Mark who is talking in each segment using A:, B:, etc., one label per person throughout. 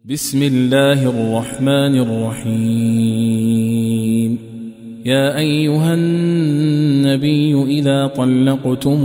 A: بسم الله الرحمن الرحيم. يا أيها النبي إذا طلقتم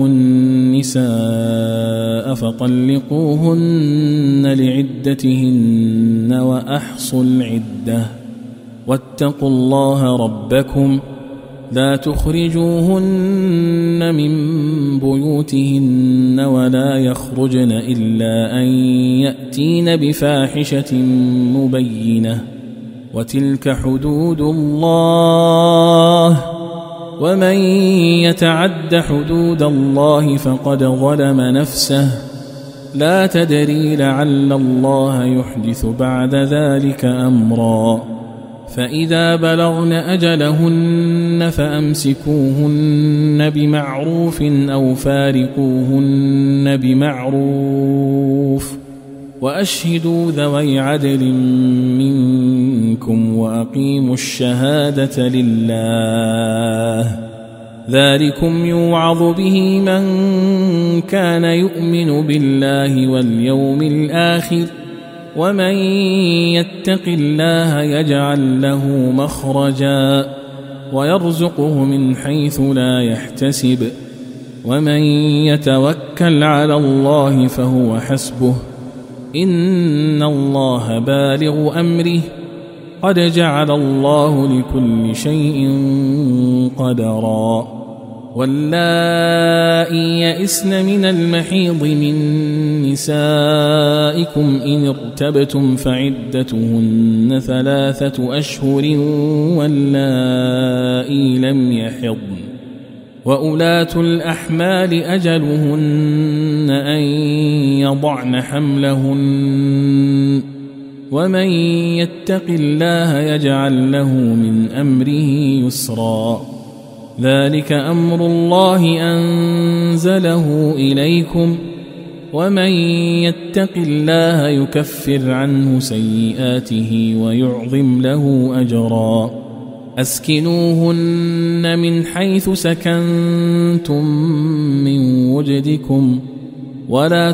A: النساء فطلقوهن لعدتهن وأحصوا العدة واتقوا الله ربكم لا تخرجوهن من بيوتهن ولا يخرجن إلا أن يأتين بفاحشة مبينة وتلك حدود الله ومن يتعد حدود الله فقد ظلم نفسه لا تدري لعل الله يحدث بعد ذلك أمرا. فإذا بلغن أجلهن فأمسكوهن بمعروف أو فارقوهن بمعروف وأشهدوا ذوي عدل منكم وأقيموا الشهادة لله ذلكم يوعظ به من كان يؤمن بالله واليوم الآخر ومن يتق الله يجعل له مخرجا ويرزقه من حيث لا يحتسب ومن يتوكل على الله فهو حسبه إن الله بالغ أمره قد جعل الله لكل شيء قدرا. واللائي يئسن من المحيض من نسائكم إن ارتبتم فعدتهن 3 أشهر واللائي لم يحضن وأولاة الأحمال أجلهن أن يضعن حملهن ومن يتق الله يجعل له من أمره يسرا. ذلك أمر الله أنزله إليكم ومن يتق الله يكفر عنه سيئاته ويعظم له أجرا. أسكنوهن من حيث سكنتم من وجدكم ولا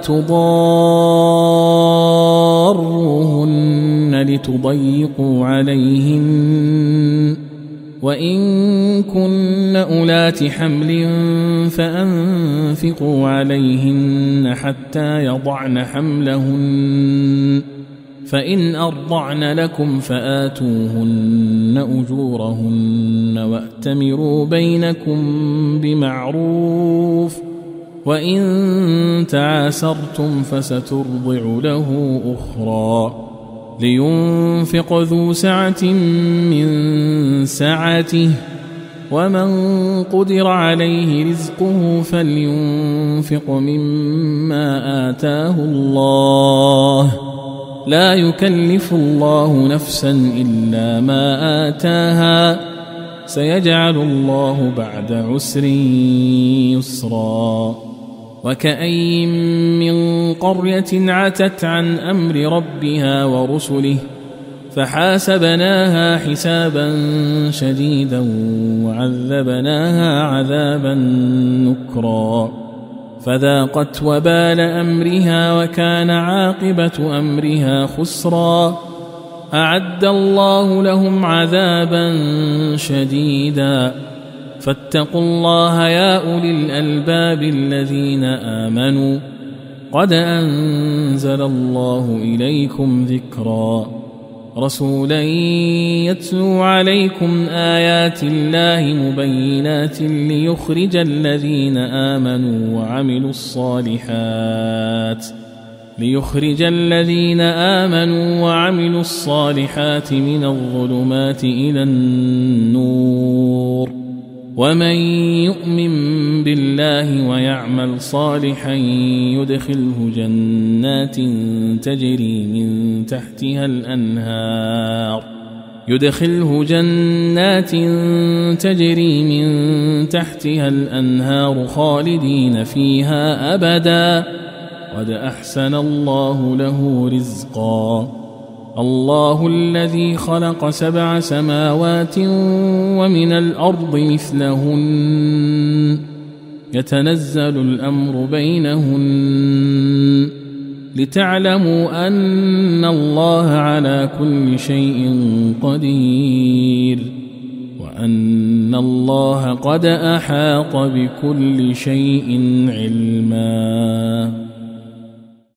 A: تضاروهن لتضيقوا عليهن وإن كن أولات حمل فأنفقوا عليهن حتى يضعن حملهن فإن أرضعن لكم فآتوهن أجورهن وأتمروا بينكم بمعروف وإن تعاسرتم فسترضع له أخرى. لينفق ذو سعة من سعته ومن قدر عليه رزقه فلينفق مما آتاه الله لا يكلف الله نفسا إلا ما آتاها سيجعل الله بعد عسر يسرا. وكأين من قرية عتت عن أمر ربها ورسله فحاسبناها حسابا شديدا وعذبناها عذابا نكرا فذاقت وبال أمرها وكان عاقبة أمرها خسرا. أعد الله لهم عذابا شديدا فاتقوا الله يا أولي الألباب الذين آمنوا قد أنزل الله إليكم ذكرا. رسولا يتلو عليكم آيات الله مبينات ليخرج الذين آمنوا وعملوا الصالحات من الظلمات إلى النور ومن يؤمن بالله ويعمل صالحا يدخله جنات تجري من تحتها الأنهار خالدين فيها أبدا قد أحسن الله له رزقا. الله الذي خلق 7 سماوات ومن الأرض مثلهن يتنزل الأمر بينهن لتعلموا أن الله على كل شيء قدير وأن الله قد أحاط بكل شيء علما.